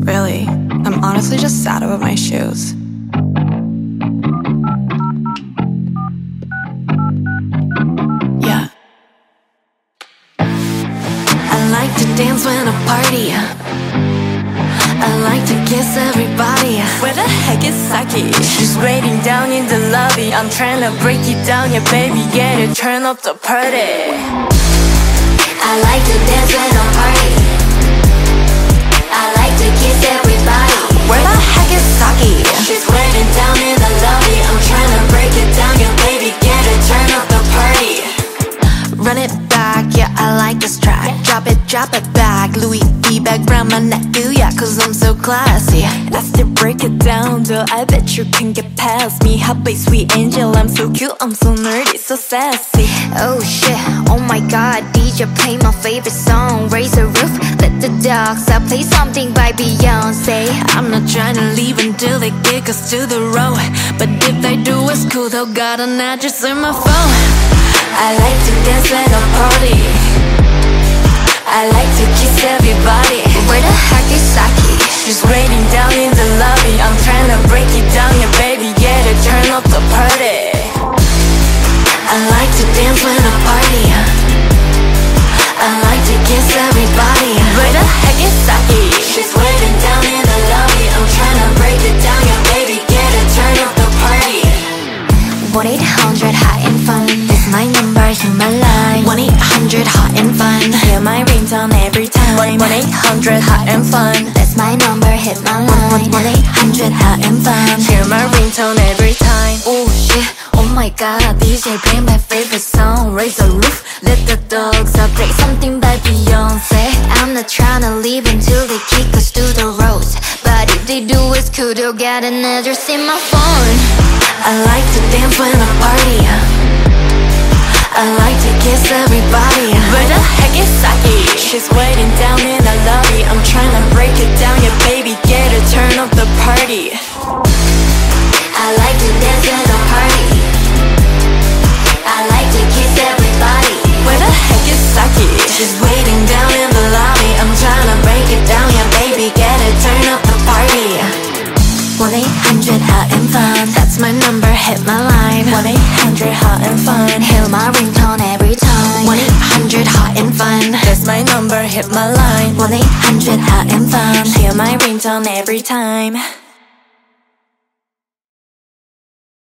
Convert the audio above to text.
Really, I'm honestly just sad about my shoes. Yeah. I like to dance when I party. I like to kiss everybody. Where the heck is Saki? She's waiting down in the lobby. I'm trying to break it down, yeah baby, get it, turn up the party. I like to dance when I party. I like to kiss everybody. Where the heck is Saki? She's waiting down in the lobby. I'm trying to break it down, yeah baby, get it, turn up the party. Run it back, yeah, I like this track. Drop it back. Louis V bag round my neck, ooh yeah, cause I'm so classy. I still break it down, though I bet you can get past me. Hot boy, sweet angel, I'm so cute, I'm so nerdy, so sassy. Oh shit, oh my god, DJ play my favorite song. Raise the roof, let the dogs out, play something by Beyonce. I'm not trying to leave until they kick us to the road, but if they do, it's cool, they'll got an address in my phone. I like to dance at a party. I like to kiss everybody. Where the heck is Saki? She's waiting down in the lobby. I'm trying to break it down, yeah baby, get it, turn up the party. I like to dance when I party. I like to kiss everybody. Where the heck is Saki? She's waiting down in the lobby. I'm trying to break it down, yeah baby, get it, turn up the party. 1-800 hot and fun. It's my number, hear my line. 1-800 hot and fun. Hear my ringtone every time. 1-800 hot and fun. That's my number, hit my line. 1-800 hot and fun. Hear my ringtone every time. Oh shit, oh my god, DJ play my favorite song. Raise the roof, let the dogs out, play something by Beyonce. I'm not trying to leave until they kick us to the road, but if they do, it's cool, they'll get an address in my phone. I like to dance when I party. I like to kiss everybody. Where the heck is Saki? She's waiting down in the lobby. I'm trying to break it down, yeah baby, get it, turn up the party. I like to dance when I party. I like to kiss everybody. Where the heck is Saki? She's waiting down in the lobby. I'm trying to break it down, yeah baby, get it, turn up the party. 1-800 hot and fun. That's my number, hit my line. 1-800 hot and fun. Hear my ringtone every time. 1-800 hot and fun. That's my number, hit my line. 1-800 hot and fun. Hear my ringtone every time.